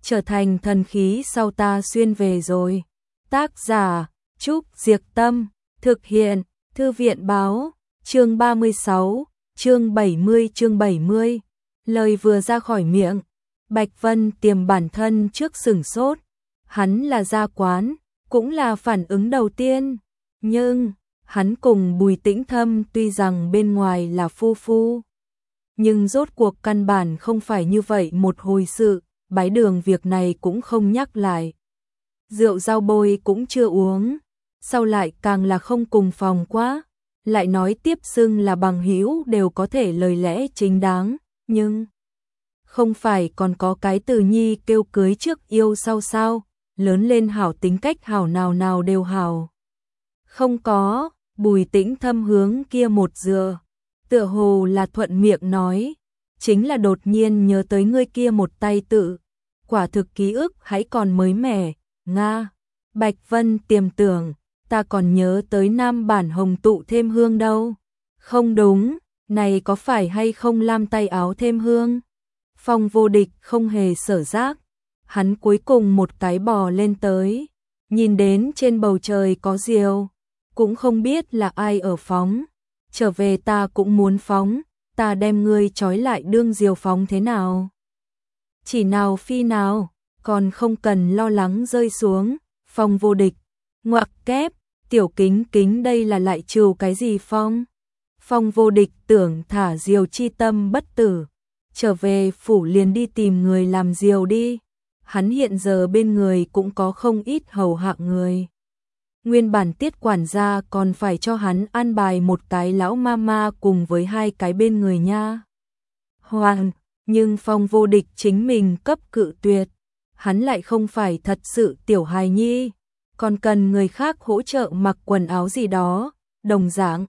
trở thành thần khí sau ta xuyên về rồi. Tác giả Trúc Diệc Tâm, thực hiện Thư viện Báo, chương 36, chương 70. Lời vừa ra khỏi miệng, Bạch Vân Tiềm bản thân trước sửng sốt, hắn là gia quán, cũng là phản ứng đầu tiên, nhưng hắn cùng Bùi Tĩnh Thâm tuy rằng bên ngoài là phu phu, nhưng rốt cuộc căn bản không phải như vậy một hồi sự, bái đường việc này cũng không nhắc lại. Rượu rau bôi cũng chưa uống, sau lại càng là không cùng phòng quá, lại nói tiếp xưng là bằng hữu đều có thể lời lẽ chính đáng, nhưng không phải còn có cái từ nhi kêu cưới trước yêu sau sao, lớn lên hảo tính cách hảo nào nào đều hảo. Không có, Bùi Tĩnh Thâm hướng kia một dựa, tựa hồ là thuận miệng nói, chính là đột nhiên nhớ tới ngươi kia một tay tự, quả thực ký ức hãy còn mới mẻ, Nga. Bạch Vân Tiềm tưởng, ta còn nhớ tới nam bản hồng tụ thêm hương đâu. Không đúng, này có phải hay không lam tay áo thêm hương? Phong Vô Địch không hề sở giác, hắn cuối cùng một cái bò lên tới, nhìn đến trên bầu trời có diều, cũng không biết là ai ở phóng, trở về ta cũng muốn phóng, ta đem ngươi trói lại đương diều phóng thế nào? Chỉ nào phi nào, còn không cần lo lắng rơi xuống. Phong Vô Địch, ngoặc kép, Tiểu Kính Kính đây là lại trừ cái gì phong? Phong Vô Địch tưởng thả diều chi tâm bất tử, trở về phủ liền đi tìm người làm diều đi. Hắn hiện giờ bên người cũng có không ít hầu hạ người. Nguyên bản Tiết quản gia còn phải cho hắn an bài một cái lão mama cùng với hai cái bên người nha. Hoàng, nhưng Phong Vô Địch chính mình cấp cự tuyệt. Hắn lại không phải thật sự tiểu hài nhi, còn cần người khác hỗ trợ mặc quần áo gì đó, đồng dạng.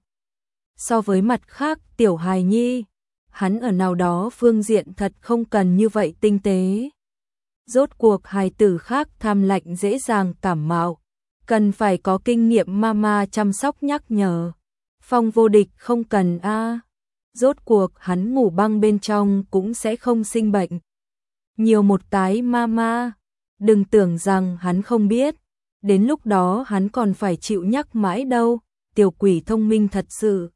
So với mặt khác tiểu hài nhi, hắn ở nào đó phương diện thật không cần như vậy tinh tế. Rốt cuộc hài tử khác tham lạnh dễ dàng cảm mạo, cần phải có kinh nghiệm mama chăm sóc nhắc nhở. Phong Vô Địch không cần a. Rốt cuộc hắn ngủ băng bên trong cũng sẽ không sinh bệnh. Nhiều một cái mama, đừng tưởng rằng hắn không biết, đến lúc đó hắn còn phải chịu nhắc mãi đâu, tiểu quỷ thông minh thật sự.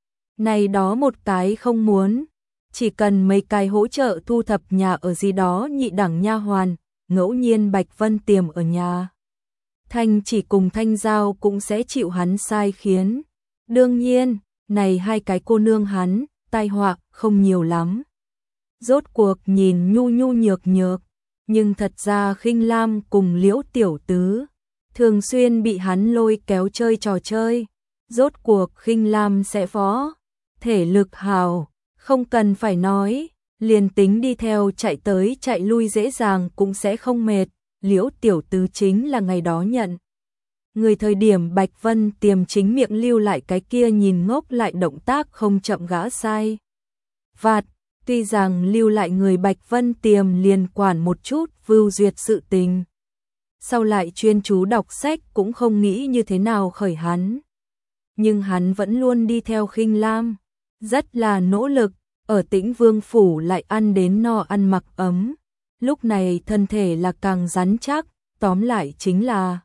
Này đó một cái không muốn, chỉ cần mấy cái hỗ trợ thu thập nhà ở gì đó nhị đẳng nha hoàn, ngẫu nhiên Bạch Vân Tiềm ở nhà. Thanh chỉ cùng Thanh Giao cũng sẽ chịu hắn sai khiến. Đương nhiên, này hai cái cô nương hắn, tai họa không nhiều lắm. Rốt cuộc nhìn nhu nhu nhược nhược, nhưng thật ra Khinh Lam cùng Liễu Tiểu Tứ thường xuyên bị hắn lôi kéo chơi trò chơi. Rốt cuộc Khinh Lam sẽ phó, thể lực hào, không cần phải nói, liền tính đi theo chạy tới chạy lui dễ dàng cũng sẽ không mệt. Liễu Tiểu Tứ chính là ngày đó nhận người thời điểm Bạch Vân Tiềm chính miệng lưu lại cái kia nhìn ngốc lại động tác không chậm gã sai vặt. Tuy rằng lưu lại người Bạch Vân Tiềm liền quản một chút vưu duyệt sự tình, sau lại chuyên chú đọc sách cũng không nghĩ như thế nào khởi hắn. Nhưng hắn vẫn luôn đi theo Khinh Lam, rất là nỗ lực, ở Tĩnh Vương phủ lại ăn đến no ăn mặc ấm. Lúc này thân thể là càng rắn chắc, tóm lại chính là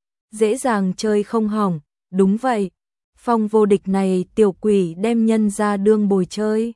dễ dàng chơi không hỏng. Đúng vậy, Phong Vô Địch này tiểu quỷ đem nhân ra đương bồi chơi.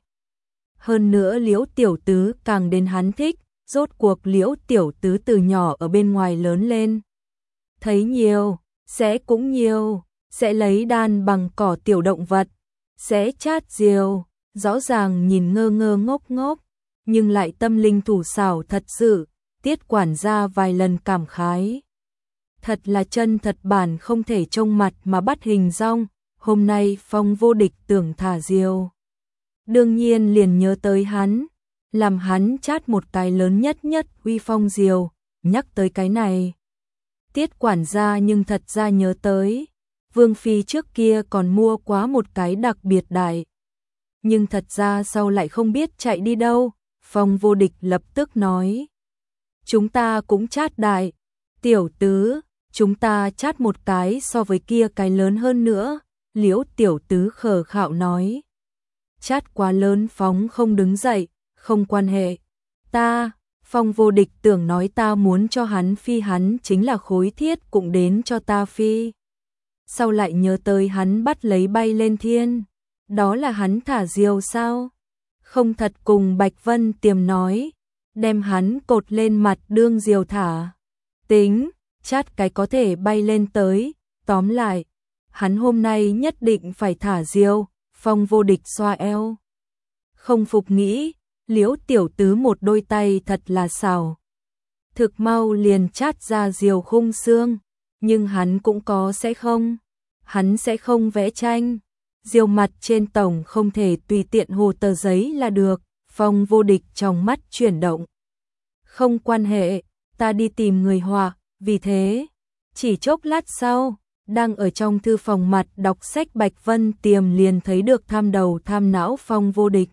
Hơn nữa Liễu Tiểu Tứ càng đến hắn thích, rốt cuộc Liễu Tiểu Tứ từ nhỏ ở bên ngoài lớn lên. Thấy nhiều, sẽ cũng nhiều, sẽ lấy đan bằng cỏ tiểu động vật, sẽ chát diều, rõ ràng nhìn ngơ ngơ ngốc ngốc, nhưng lại tâm linh thủ xảo thật sự, Tiết quản gia vài lần cảm khái. Thật là chân thật bản không thể trông mặt mà bắt hình dong, hôm nay Phong Vô Địch tưởng thả diều. Đương nhiên liền nhớ tới hắn, làm hắn chát một cái lớn nhất uy phong diều, nhắc tới cái này. Tiết quản gia nhưng thật ra nhớ tới, Vương Phi trước kia còn mua quá một cái đặc biệt đại. Nhưng thật ra sau lại không biết chạy đi đâu, Phong Vô Địch lập tức nói. Chúng ta cũng chát đại, Tiểu Tứ, chúng ta chát một cái so với kia cái lớn hơn nữa, Liễu Tiểu Tứ khờ khạo nói. Chát quá lớn phóng không đứng dậy, không quan hệ. Ta, Phong Vô Địch tưởng nói ta muốn cho hắn phi, hắn chính là khối thiết cũng đến cho ta phi. Sau lại nhớ tới hắn bắt lấy bay lên thiên, đó là hắn thả diều sao? Không thật cùng Bạch Vân Tiềm nói, đem hắn cột lên mặt đương diều thả. Tính, chát cái có thể bay lên tới, tóm lại, hắn hôm nay nhất định phải thả diều. Phong Vô Địch xoa eo. Không phục nghĩ, Liễu tiểu tứ một đôi tay thật là xảo. Thực mau liền chát ra diều khung xương, nhưng hắn cũng có sẽ không. Hắn sẽ không vẽ tranh. Diều mặt trên tổng không thể tùy tiện hồ tờ giấy là được. Phong Vô Địch trong mắt chuyển động. Không quan hệ, ta đi tìm người họa, vì thế, chỉ chốc lát sau, đang ở trong thư phòng mặt đọc sách Bạch Vân Tiềm liền thấy được tham đầu tham não Phong Vô Địch.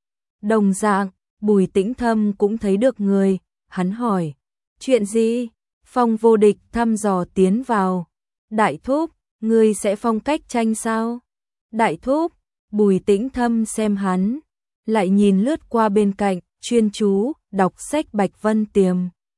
Đồng dạng, Bùi Tĩnh Thâm cũng thấy được người, hắn hỏi, chuyện gì? Phong Vô Địch thăm dò tiến vào. Đại thúc, ngươi sẽ phong cách tranh sao? Đại thúc, Bùi Tĩnh Thâm xem hắn, lại nhìn lướt qua bên cạnh, chuyên chú, đọc sách Bạch Vân Tiềm.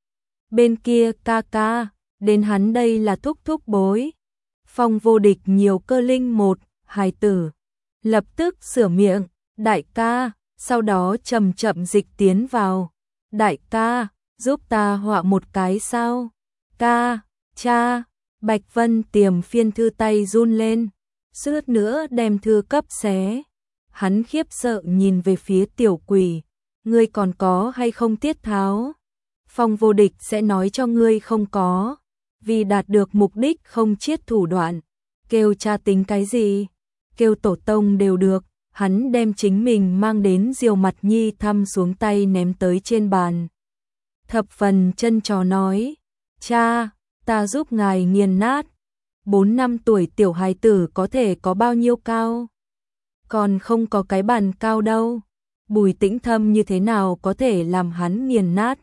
Bên kia ca ca, đến hắn đây là thúc thúc bối. Phong Vô Địch nhiều cơ linh một, hài tử. Lập tức sửa miệng, đại ca, sau đó chậm chậm dịch tiến vào. Đại ca, giúp ta họa một cái sao? Ca, cha, Bạch Vân Tiềm phiên thư tay run lên, suýt nữa đem thư cấp xé. Hắn khiếp sợ nhìn về phía tiểu quỷ, ngươi còn có hay không tiết tháo? Phong Vô Địch sẽ nói cho ngươi không có, vì đạt được mục đích không chiết thủ đoạn. Kêu cha tính cái gì? Kêu tổ tông đều được. Hắn đem chính mình mang đến diều mặt nhi thăm xuống tay ném tới trên bàn. Thập phần chân trò nói, cha, ta giúp ngài nghiền nát. 4 năm tuổi tiểu hài tử có thể có bao nhiêu cao? Còn không có cái bàn cao đâu. Bùi Tĩnh Thâm như thế nào có thể làm hắn nghiền nát?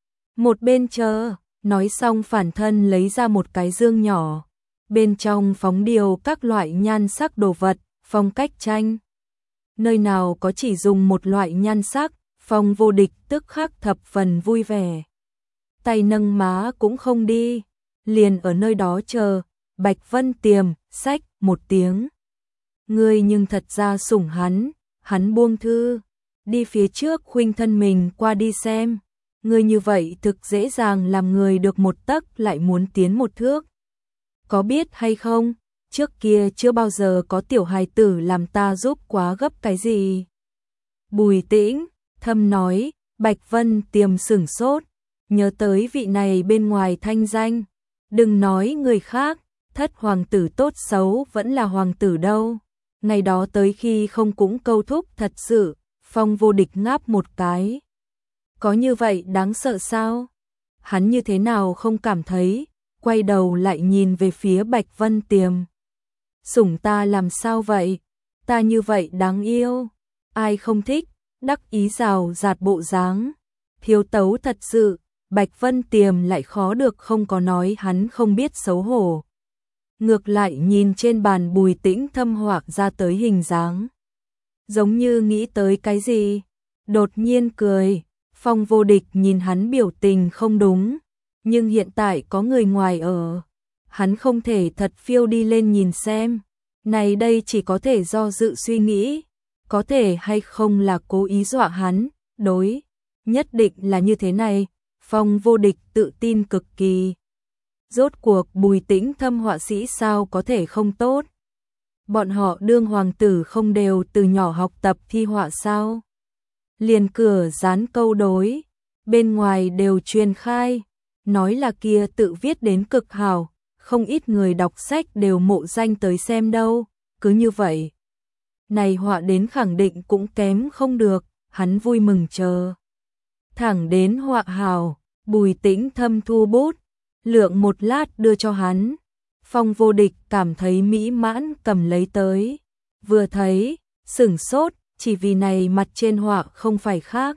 Một bên chờ, nói xong phản thân lấy ra một cái dương nhỏ. Bên trong phóng điều các loại nhan sắc đồ vật, phong cách tranh. Nơi nào có chỉ dùng một loại nhan sắc, Phong Vô Địch tức khắc thập phần vui vẻ. Tay nâng má cũng không đi, liền ở nơi đó chờ. Bạch Vân Tiềm, xách một tiếng. Ngươi nhưng thật ra sủng hắn buông thư, đi phía trước khuynh thân mình qua đi xem. Ngươi như vậy thực dễ dàng làm người được một tấc lại muốn tiến một thước. Có biết hay không, trước kia chưa bao giờ có tiểu hài tử làm ta giúp quá gấp cái gì. Bùi Tĩnh Thâm nói, Bạch Vân Tiềm sửng sốt, nhớ tới vị này bên ngoài thanh danh. Đừng nói người khác, thất hoàng tử tốt xấu vẫn là hoàng tử đâu. Ngày đó tới khi không cũng câu thúc thật sự. Phong Vô Địch ngáp một cái. Có như vậy đáng sợ sao? Hắn như thế nào không cảm thấy, quay đầu lại nhìn về phía Bạch Vân Tiềm. Sủng ta làm sao vậy? Ta như vậy đáng yêu. Ai không thích, đắc ý rào rạt bộ dáng. Thiếu tấu thật sự, Bạch Vân Tiềm lại khó được không có nói hắn không biết xấu hổ. Ngược lại nhìn trên bàn Bùi Tĩnh Thâm họa ra tới hình dáng. Giống như nghĩ tới cái gì, đột nhiên cười. Phong Vô Địch nhìn hắn biểu tình không đúng, nhưng hiện tại có người ngoài ở, hắn không thể thật phiêu đi lên nhìn xem. Này đây chỉ có thể do dự suy nghĩ, có thể hay không là cố ý dọa hắn, đối, nhất định là như thế này. Phong Vô Địch tự tin cực kỳ. Rốt cuộc Bùi Tĩnh Thâm họa sĩ sao có thể không tốt? Bọn họ đương hoàng tử không đều từ nhỏ học tập thi họa sao? Liền cửa dán câu đối, bên ngoài đều truyền khai, nói là kia tự viết đến cực hảo, không ít người đọc sách đều mộ danh tới xem đâu, cứ như vậy. Này họa đến khẳng định cũng kém không được, hắn vui mừng chờ. Thẳng đến họa hảo, Bùi Tĩnh Thâm thu bút, lượng một lát đưa cho hắn. Phong Vô Địch cảm thấy mỹ mãn cầm lấy tới, vừa thấy, sửng sốt, chỉ vì này mặt trên họa không phải khác.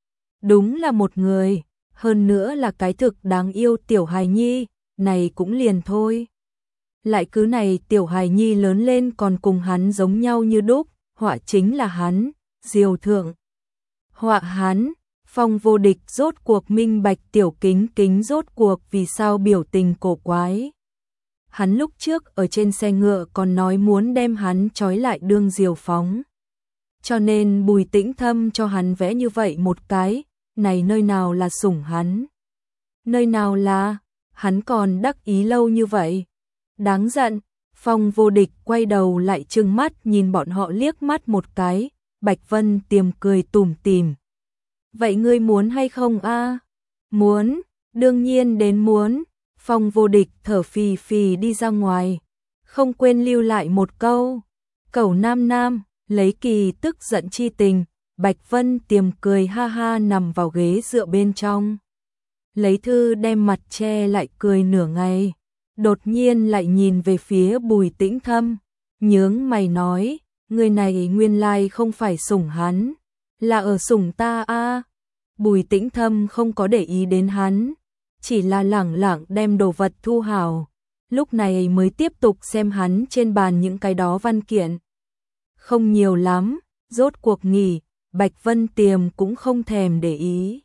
Đúng là một người, hơn nữa là cái thực đáng yêu tiểu hài nhi, này cũng liền thôi. Lại cứ này tiểu hài nhi lớn lên còn cùng hắn giống nhau như đúc, họa chính là hắn, diều thượng. Họa hắn, Phong Vô Địch rốt cuộc minh bạch Tiểu Kính Kính rốt cuộc vì sao biểu tình cổ quái. Hắn lúc trước ở trên xe ngựa còn nói muốn đem hắn trói lại đương diều phóng. Cho nên Bùi Tĩnh Thâm cho hắn vẽ như vậy một cái, này nơi nào là sủng hắn. Nơi nào là, hắn còn đắc ý lâu như vậy. Đáng giận, Phong Vô Địch quay đầu lại trừng mắt nhìn bọn họ liếc mắt một cái, Bạch Vân Tiềm cười tủm tỉm. Vậy ngươi muốn hay không a? Muốn, đương nhiên đến muốn. Phong Vô Địch thở phì phì đi ra ngoài, không quên lưu lại một câu. Cẩu nam nam, lấy kỳ tức giận chi tình, Bạch Vân Tiềm cười ha ha nằm vào ghế dựa bên trong. Lấy thư đem mặt che lại cười nửa ngày, đột nhiên lại nhìn về phía Bùi Tĩnh Thâm, nhướng mày nói, người này nguyên lai không phải sủng hắn, là ở sủng ta a. Bùi Tĩnh Thâm không có để ý đến hắn, chỉ là lẳng lặng đem đồ vật thu hào, lúc này mới tiếp tục xem hắn trên bàn những cái đó văn kiện. Không nhiều lắm, rốt cuộc nghỉ, Bạch Vân Tiềm cũng không thèm để ý.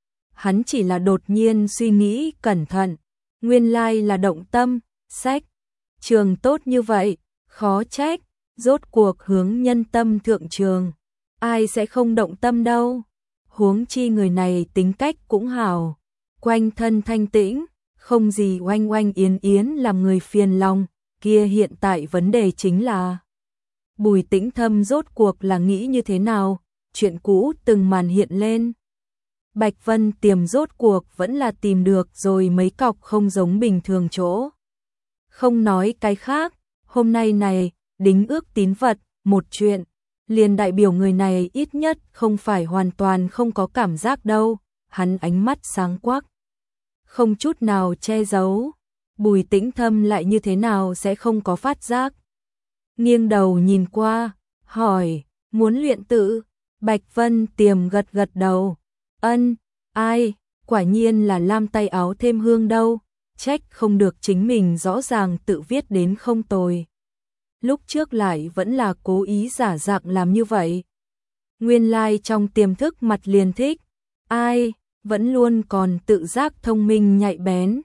Hắn chỉ là đột nhiên suy nghĩ cẩn thận, nguyên lai là động tâm, sách, trường tốt như vậy, khó trách, rốt cuộc hướng nhân tâm thượng trường, ai sẽ không động tâm đâu, huống chi người này tính cách cũng hảo, quanh thân thanh tĩnh, không gì oanh oanh yến yến làm người phiền lòng, kia hiện tại vấn đề chính là Bùi Tĩnh Thâm rốt cuộc là nghĩ như thế nào, chuyện cũ từng màn hiện lên. Bạch Vân Tiềm rốt cuộc vẫn là tìm được rồi mấy cọc không giống bình thường chỗ. Không nói cái khác, hôm nay này, đính ước tín vật, một chuyện, liền đại biểu người này ít nhất không phải hoàn toàn không có cảm giác đâu, hắn ánh mắt sáng quắc. Không chút nào che giấu, Bùi Tĩnh Thâm lại như thế nào sẽ không có phát giác. Nghiêng đầu nhìn qua, hỏi, muốn luyện tự, Bạch Vân Tiềm gật gật đầu, ân, ai, quả nhiên là lam tay áo thêm hương đâu, trách không được chính mình rõ ràng tự viết đến không tồi. Lúc trước lại vẫn là cố ý giả dạng làm như vậy. Nguyên lai trong tiềm thức mặt liền thích, ai, vẫn luôn còn tự giác thông minh nhạy bén,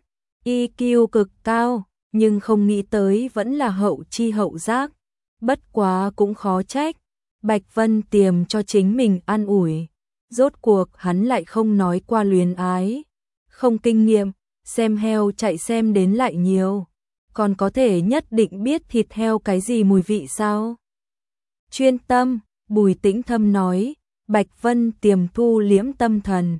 EQ cực cao, nhưng không nghĩ tới vẫn là hậu chi hậu giác. Bất quá cũng khó trách, Bạch Vân Tiềm cho chính mình an ủi. Rốt cuộc hắn lại không nói qua luyến ái, không kinh nghiệm, xem heo chạy xem đến lại nhiều, còn có thể nhất định biết thịt heo cái gì mùi vị sao? Chuyên tâm, Bùi Tĩnh Thâm nói, Bạch Vân Tiềm thu liễm tâm thần.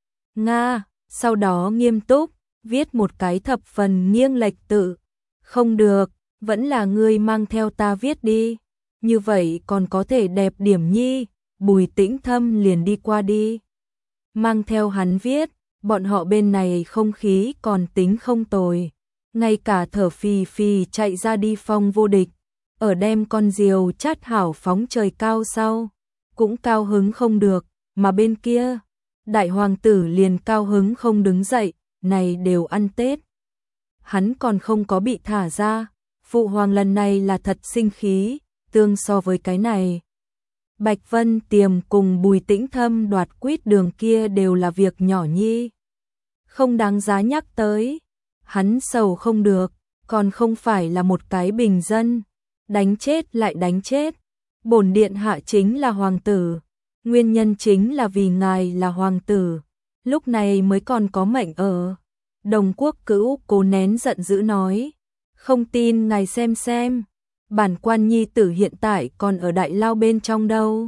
Nga, sau đó nghiêm túc, viết một cái thập phần nghiêng lệch tự. Không được, vẫn là ngươi mang theo ta viết đi, như vậy còn có thể đẹp điểm nhi. Bùi Tĩnh Thâm liền đi qua đi, mang theo hắn viết, bọn họ bên này không khí còn tính không tồi, ngay cả thở phì phì chạy ra đi Phong Vô Địch, ở đem con diều chát hảo phóng trời cao sau, cũng cao hứng không được, mà bên kia, đại hoàng tử liền cao hứng không đứng dậy, này đều ăn Tết. Hắn còn không có bị thả ra, phụ hoàng lần này là thật sinh khí, tương so với cái này. Bạch Vân Tiềm cùng Bùi Tĩnh Thâm đoạt quýt đường kia đều là việc nhỏ nhi. Không đáng giá nhắc tới. Hắn sầu không được, còn không phải là một cái bình dân. Đánh chết lại đánh chết. Bổn điện hạ chính là hoàng tử. Nguyên nhân chính là vì ngài là hoàng tử. Lúc này mới còn có mệnh ở. Đồng Quốc Cữu cố nén giận dữ nói. Không tin ngài xem. Bản quan nhi tử hiện tại còn ở đại lao bên trong đâu.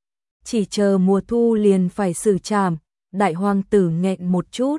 Chỉ chờ mùa thu liền phải xử trảm, đại hoàng tử nghẹn một chút.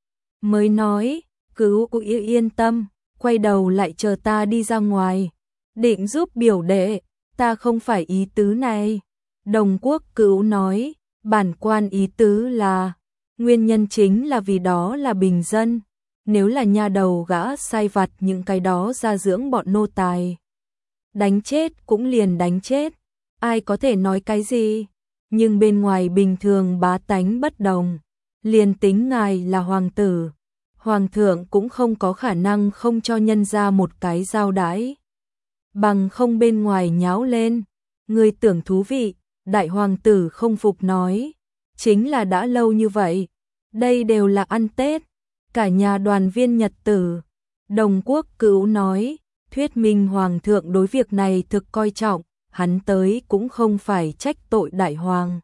Mới nói, Cữu yên tâm, quay đầu lại chờ ta đi ra ngoài. Định giúp biểu đệ, ta không phải ý tứ này. Đồng Quốc Cữu nói, bản quan ý tứ là, nguyên nhân chính là vì đó là bình dân. Nếu là nhà đầu gã sai vặt những cái đó ra dưỡng bọn nô tài. Đánh chết cũng liền đánh chết, ai có thể nói cái gì, nhưng bên ngoài bình thường bá tánh bất đồng, liền tính ngài là hoàng tử, hoàng thượng cũng không có khả năng không cho nhân ra một cái giao đãi, bằng không bên ngoài nháo lên, người tưởng thú vị, đại hoàng tử không phục nói, chính là đã lâu như vậy, đây đều là ăn Tết, cả nhà đoàn viên nhật tử. Đồng Quốc Cữu nói, thuyết minh Hoàng thượng đối việc này thực coi trọng, hắn tới cũng không phải trách tội đại hoàng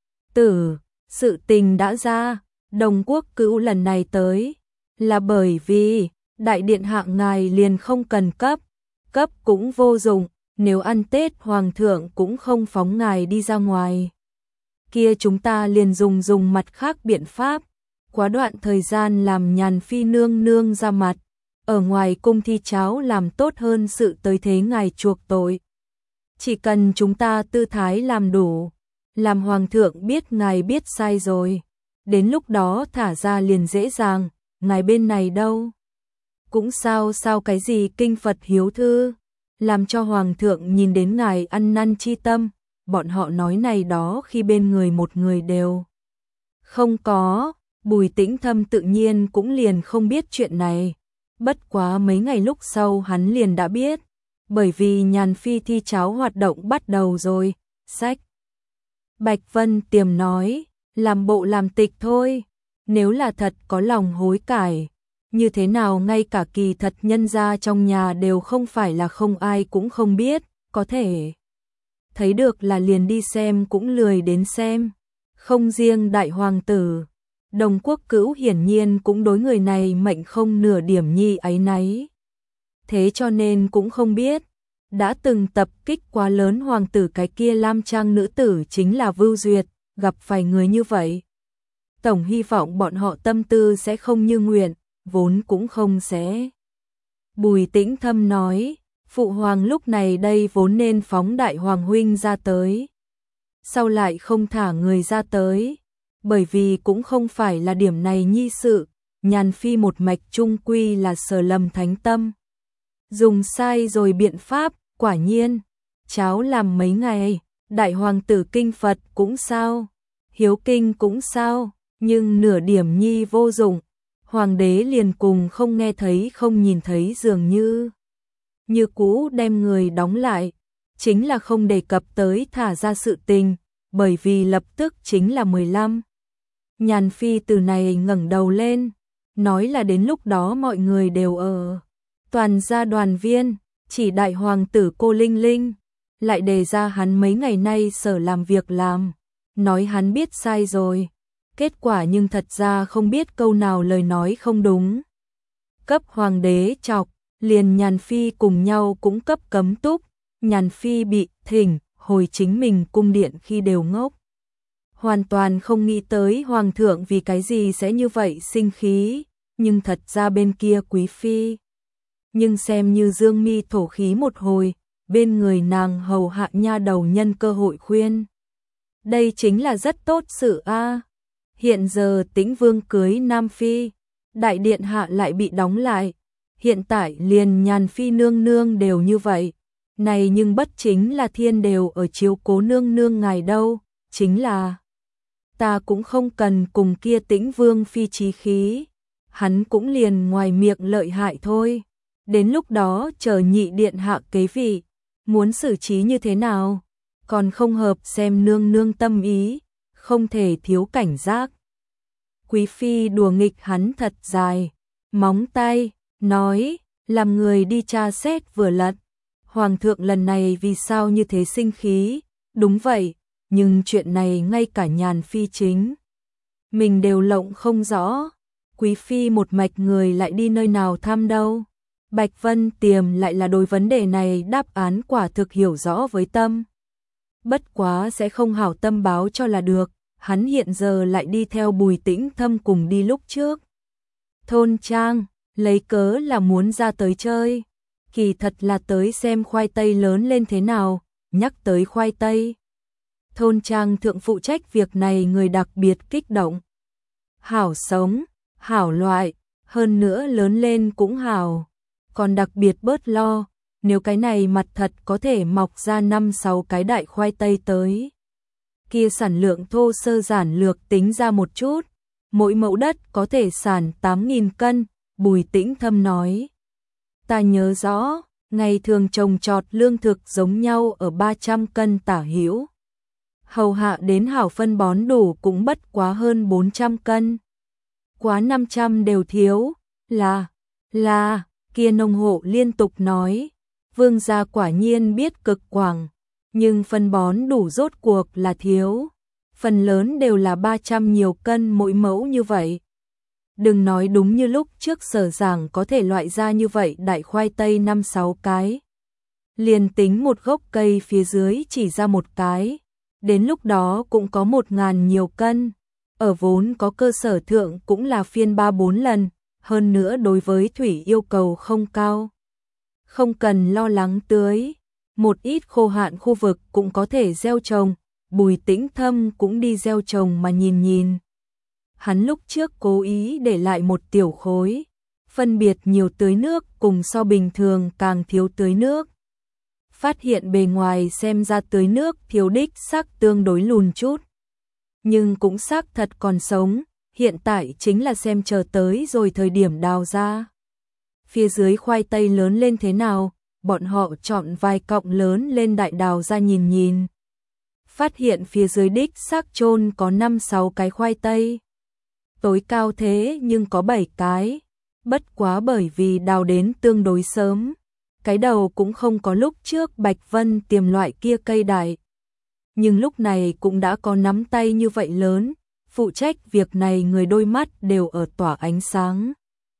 tử. Sự tình đã ra, Đồng Quốc Cữu lần này tới, là bởi vì, đại điện hạ ngài liền không cần cấp cũng vô dụng, nếu ăn Tết Hoàng thượng cũng không phóng ngài đi ra ngoài. Kia chúng ta liền dùng mặt khác biện pháp, quá đoạn thời gian làm Nhàn Phi nương nương ra mặt, ở ngoài cung thi cháo làm tốt hơn sự tới thế ngài chuộc tội. Chỉ cần chúng ta tư thái làm đủ, làm Hoàng thượng biết ngài biết sai rồi, đến lúc đó thả ra liền dễ dàng, ngài bên này đâu. Cũng sao cái gì kinh Phật hiếu thư, làm cho Hoàng thượng nhìn đến ngài ăn năn chi tâm, bọn họ nói này đó khi bên người một người đều không có. Bùi Tĩnh Thâm tự nhiên cũng liền không biết chuyện này, bất quá mấy ngày lúc sau hắn liền đã biết, bởi vì Nhàn Phi thi cháo hoạt động bắt đầu rồi. Sách Bạch Vân Tiềm nói, làm bộ làm tịch thôi, nếu là thật có lòng hối cải, như thế nào ngay cả kỳ thật nhân gia trong nhà đều không phải là không ai cũng không biết, có thể thấy được là liền đi xem cũng lười đến xem. Không riêng đại hoàng tử, Đồng Quốc Cữu hiển nhiên cũng đối người này mệnh không nửa điểm nhi áy náy. Thế cho nên cũng không biết, đã từng tập kích quá lớn hoàng tử cái kia lam trang nữ tử chính là Vưu Duyệt, gặp phải người như vậy. Tổng hy vọng bọn họ tâm tư sẽ không như nguyện, vốn cũng không sẽ. Bùi Tĩnh Thâm nói, phụ hoàng lúc này đây vốn nên phóng đại hoàng huynh ra tới. Sau lại không thả người ra tới, bởi vì cũng không phải là điểm này nhi sự, Nhàn Phi một mạch trung quy là sở lầm thánh tâm. Dùng sai rồi biện pháp, quả nhiên, cháu làm mấy ngày, đại hoàng tử kinh Phật cũng sao, hiếu kinh cũng sao, nhưng nửa điểm nhi vô dụng, hoàng đế liền cùng không nghe thấy không nhìn thấy dường như cũ đem người đóng lại, chính là không đề cập tới thả ra sự tình, bởi vì lập tức chính là 15. Nhàn Phi từ này ngẩng đầu lên, nói là đến lúc đó mọi người đều ở. Toàn gia đoàn viên, chỉ đại hoàng tử cô Linh Linh, lại đề ra hắn mấy ngày nay sở làm việc làm, nói hắn biết sai rồi, kết quả nhưng thật ra không biết câu nào lời nói không đúng. Cấp hoàng đế chọc, liền Nhàn Phi cùng nhau cũng cấp cấm túc, Nhàn Phi bị thỉnh, hồi chính mình cung điện khi đều ngốc. Hoàn toàn không nghĩ tới hoàng thượng vì cái gì sẽ như vậy sinh khí, nhưng thật ra bên kia quý phi. Nhưng xem như dương mi thổ khí một hồi, bên người nàng hầu hạ nha đầu nhân cơ hội khuyên. Đây chính là rất tốt sự a. Hiện giờ Tĩnh Vương cưới Nam Phi, đại điện hạ lại bị đóng lại, hiện tại liền Nhàn Phi nương nương đều như vậy. Này nhưng bất chính là thiên đều ở chiếu cố nương nương ngài đâu, chính là ta cũng không cần cùng kia Tĩnh Vương phi chí khí, hắn cũng liền ngoài miệng lợi hại thôi. Đến lúc đó chờ nhị điện hạ kế vị, muốn xử trí như thế nào, còn không hợp xem nương nương tâm ý, không thể thiếu cảnh giác. Quý phi đùa nghịch hắn thật dài, móng tay, nói, làm người đi tra xét vừa lật. Hoàng thượng lần này vì sao như thế sinh khí, đúng vậy, nhưng chuyện này ngay cả Nhàn Phi chính mình đều lộng không rõ, quý phi một mạch người lại đi nơi nào thăm đâu. Bạch Vân Tiềm lại là đối vấn đề này đáp án quả thực hiểu rõ với tâm. Bất quá sẽ không hảo tâm báo cho là được, hắn hiện giờ lại đi theo Bùi Tĩnh Thâm cùng đi lúc trước. Thôn trang, lấy cớ là muốn ra tới chơi, kỳ thật là tới xem khoai tây lớn lên thế nào, nhắc tới khoai tây. Thôn trang thượng phụ trách việc này người đặc biệt kích động. Hảo sống, hảo loại, hơn nữa lớn lên cũng hảo. Còn đặc biệt bớt lo, nếu cái này mặt thật có thể mọc ra 5-6 cái đại khoai tây tới. Kia sản lượng thô sơ giản lược tính ra một chút, mỗi mẫu đất có thể sản 8.000 cân, Bùi Tĩnh Thâm nói. Ta nhớ rõ, ngày thường trồng trọt lương thực giống nhau ở 300 cân tả hữu. hầu hạ đến hảo phân bón đủ cũng bất quá hơn 400 cân. Quá 500 đều thiếu, là, kia nông hộ liên tục nói, vương gia quả nhiên biết cực quảng, nhưng phân bón đủ rốt cuộc là thiếu, phần lớn đều là 300 nhiều cân mỗi mẫu như vậy. Đừng nói đúng như lúc trước Sở giảng có thể loại ra như vậy đại khoai tây 5-6 cái. Liền tính một gốc cây phía dưới chỉ ra một cái, đến lúc đó cũng có 1.000 nhiều cân, ở vốn có cơ sở thượng cũng là phiên 3-4 lần, hơn nữa đối với thủy yêu cầu không cao. Không cần lo lắng tưới, một ít khô hạn khu vực cũng có thể gieo trồng, Bùi Tĩnh Thâm cũng đi gieo trồng mà nhìn. Hắn lúc trước cố ý để lại một tiểu khối, phân biệt nhiều tưới nước cùng so bình thường càng thiếu tưới nước. Phát hiện bề ngoài xem ra tưới nước thiếu đích xác tương đối lùn chút. Nhưng cũng xác thật còn sống, hiện tại chính là xem chờ tới rồi thời điểm đào ra. Phía dưới khoai tây lớn lên thế nào, bọn họ chọn vài cọng lớn lên đại đào ra nhìn. Phát hiện phía dưới đích xác chôn có 5-6 cái khoai tây. Tối cao thế nhưng có 7 cái, bất quá bởi vì đào đến tương đối sớm. Cái đầu cũng không có lúc trước Bạch Vân tiềm loại kia cây đại. Nhưng lúc này cũng đã có nắm tay như vậy lớn, phụ trách việc này người đôi mắt đều ở tỏa ánh sáng.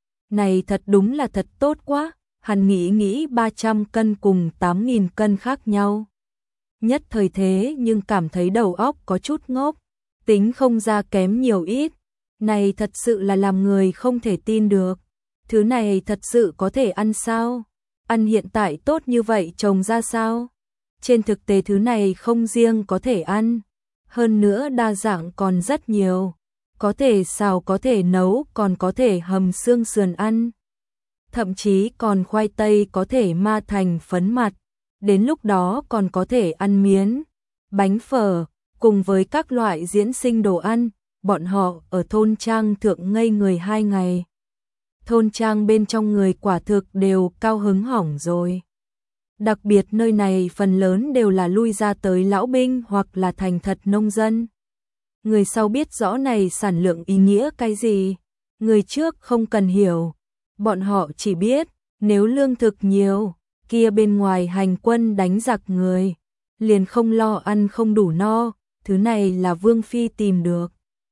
Này thật đúng là thật tốt quá, hắn nghĩ 300 cân cùng 8.000 cân khác nhau. Nhất thời thế nhưng cảm thấy đầu óc có chút ngốc, tính không ra kém nhiều ít. Này thật sự là làm người không thể tin được. Thứ này thật sự có thể ăn sao? Ăn hiện tại tốt như vậy trồng ra sao? Trên thực tế thứ này không riêng có thể ăn, hơn nữa đa dạng còn rất nhiều. Có thể xào, có thể nấu, còn có thể hầm xương sườn ăn. Thậm chí còn khoai tây có thể ma thành phấn mặt, đến lúc đó còn có thể ăn miến, bánh phở, cùng với các loại diễn sinh đồ ăn. Bọn họ ở thôn trang thượng ngây người 2 ngày. Thôn trang bên trong người quả thực đều cao hứng hỏng rồi. Đặc biệt nơi này phần lớn đều là lui ra tới lão binh hoặc là thành thật nông dân. Người sau biết rõ này sản lượng ý nghĩa cái gì, người trước không cần hiểu. Bọn họ chỉ biết, nếu lương thực nhiều, kia bên ngoài hành quân đánh giặc người, liền không lo ăn không đủ no, thứ này là Vương Phi tìm được.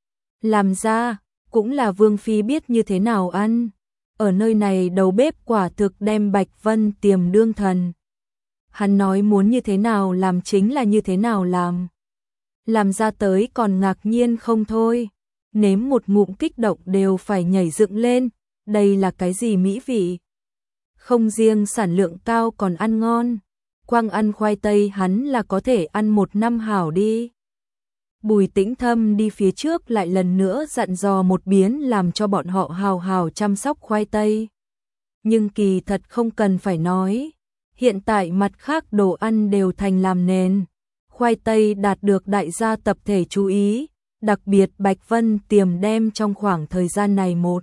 Làm ra, cũng là Vương Phi biết như thế nào ăn. Ở nơi này đầu bếp quả thực đem Bạch Vân tiềm đương thần. Hắn nói muốn như thế nào làm chính là như thế nào làm. Làm ra tới còn ngạc nhiên không thôi. Nếm một ngụm kích động đều phải nhảy dựng lên. Đây là cái gì mỹ vị? Không riêng sản lượng cao còn ăn ngon. Quang ăn khoai tây hắn là có thể ăn 1 năm hảo đi. Bùi Tĩnh Thâm đi phía trước lại lần nữa dặn dò một biến làm cho bọn họ hào hào chăm sóc khoai tây. Nhưng kỳ thật không cần phải nói. Hiện tại mặt khác đồ ăn đều thành làm nền. Khoai tây đạt được đại gia tập thể chú ý. Đặc biệt Bạch Vân tiềm đem trong khoảng thời gian này một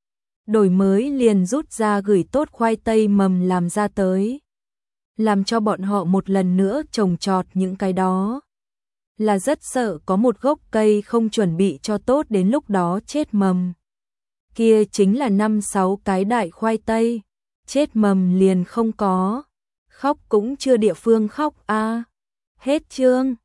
đổi mới liền rút ra gửi tốt khoai tây mầm làm ra tới. Làm cho bọn họ một lần nữa trồng trọt những cái đó. Là rất sợ có một gốc cây không chuẩn bị cho tốt đến lúc đó chết mầm. Kia chính là 5-6 cái đại khoai tây, chết mầm liền không có. Khóc cũng chưa địa phương khóc a. Hết chương.